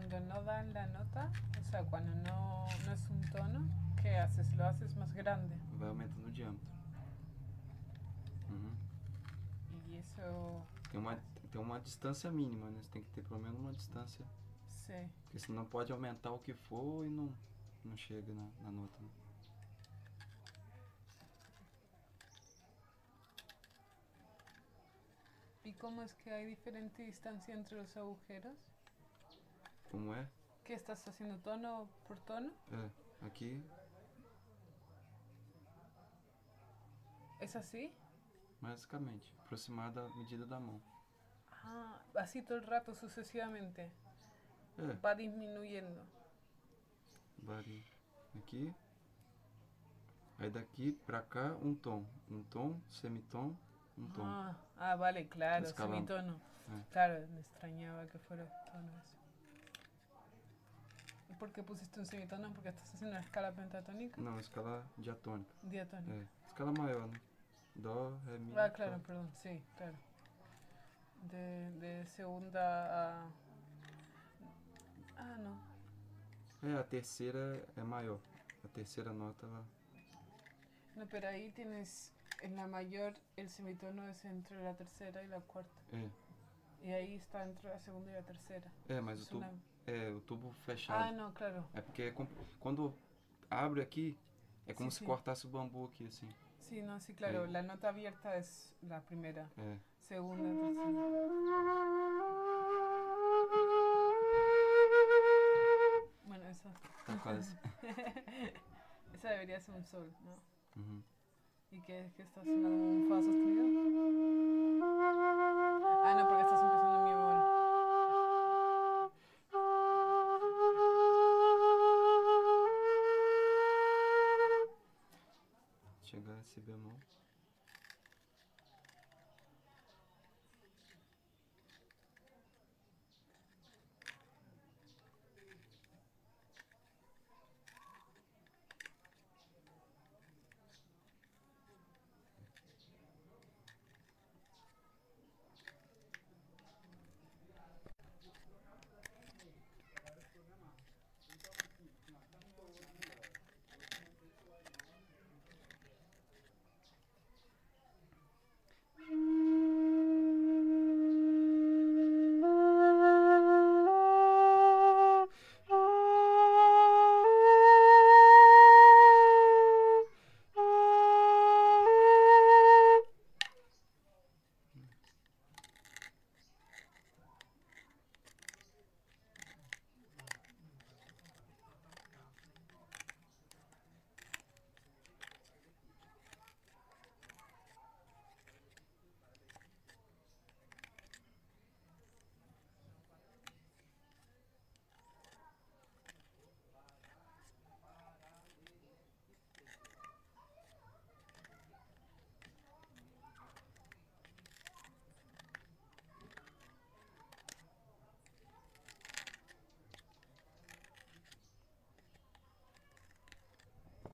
cuando no dan la nota, o sea, cuando no es un tono, ¿qué haces? Lo haces más grande. Vai aumentando o diâmetro. Uhum. Y eso... Tem uma, tem uma distância mínima, né? Você tem que ter pelo menos uma distância. Sí. Porque senão pode aumentar o que for e não chega na nota. Né? ¿Y cómo es que hay diferente distancia entre los agujeros? Como é? ¿Qué estás haciendo tono por tono? É, aqui ¿Es así? basicamente, aproximar da medida da mão. Ah, así todo el rato sucesivamente. É, Va disminuyendo. varia. Aqui. Aí daqui pra cá, um tom. Um tom, semitom, um tom. Vale, claro, Escala. semitono. É. Claro, me extrañaba que fuera tono eso. ¿Y por qué pusiste un semitono? Porque estás haciendo una escala pentatónica. Não, escala diatônica. Diatónica. É, escala maior, né? Dó, ré, mi, Claro, fá. perdón, sí, claro. De segunda a... no. É, a terceira é maior. A terceira nota, ela... No, pero ahí tienes en la mayor el semitono es entre la tercera y la cuarta. É. Y ahí está entre la segunda y la tercera. É, mas Es o tubo, una... o tubo fechado. no, claro. É porque quando abre aqui, é como Sí, se sí. cortasse o bambu aqui, assim. Sí, no, sí, claro. Ahí. La nota abierta es la primera. É. Segunda, tercera. Bueno, eso. Tá quase. Esa debería ser un sol, ¿no? Uhum. ¿Y qué está sonando? ¿Un fa sostenido? No, porque estás empezando mi bemol. Chegar a si bemol.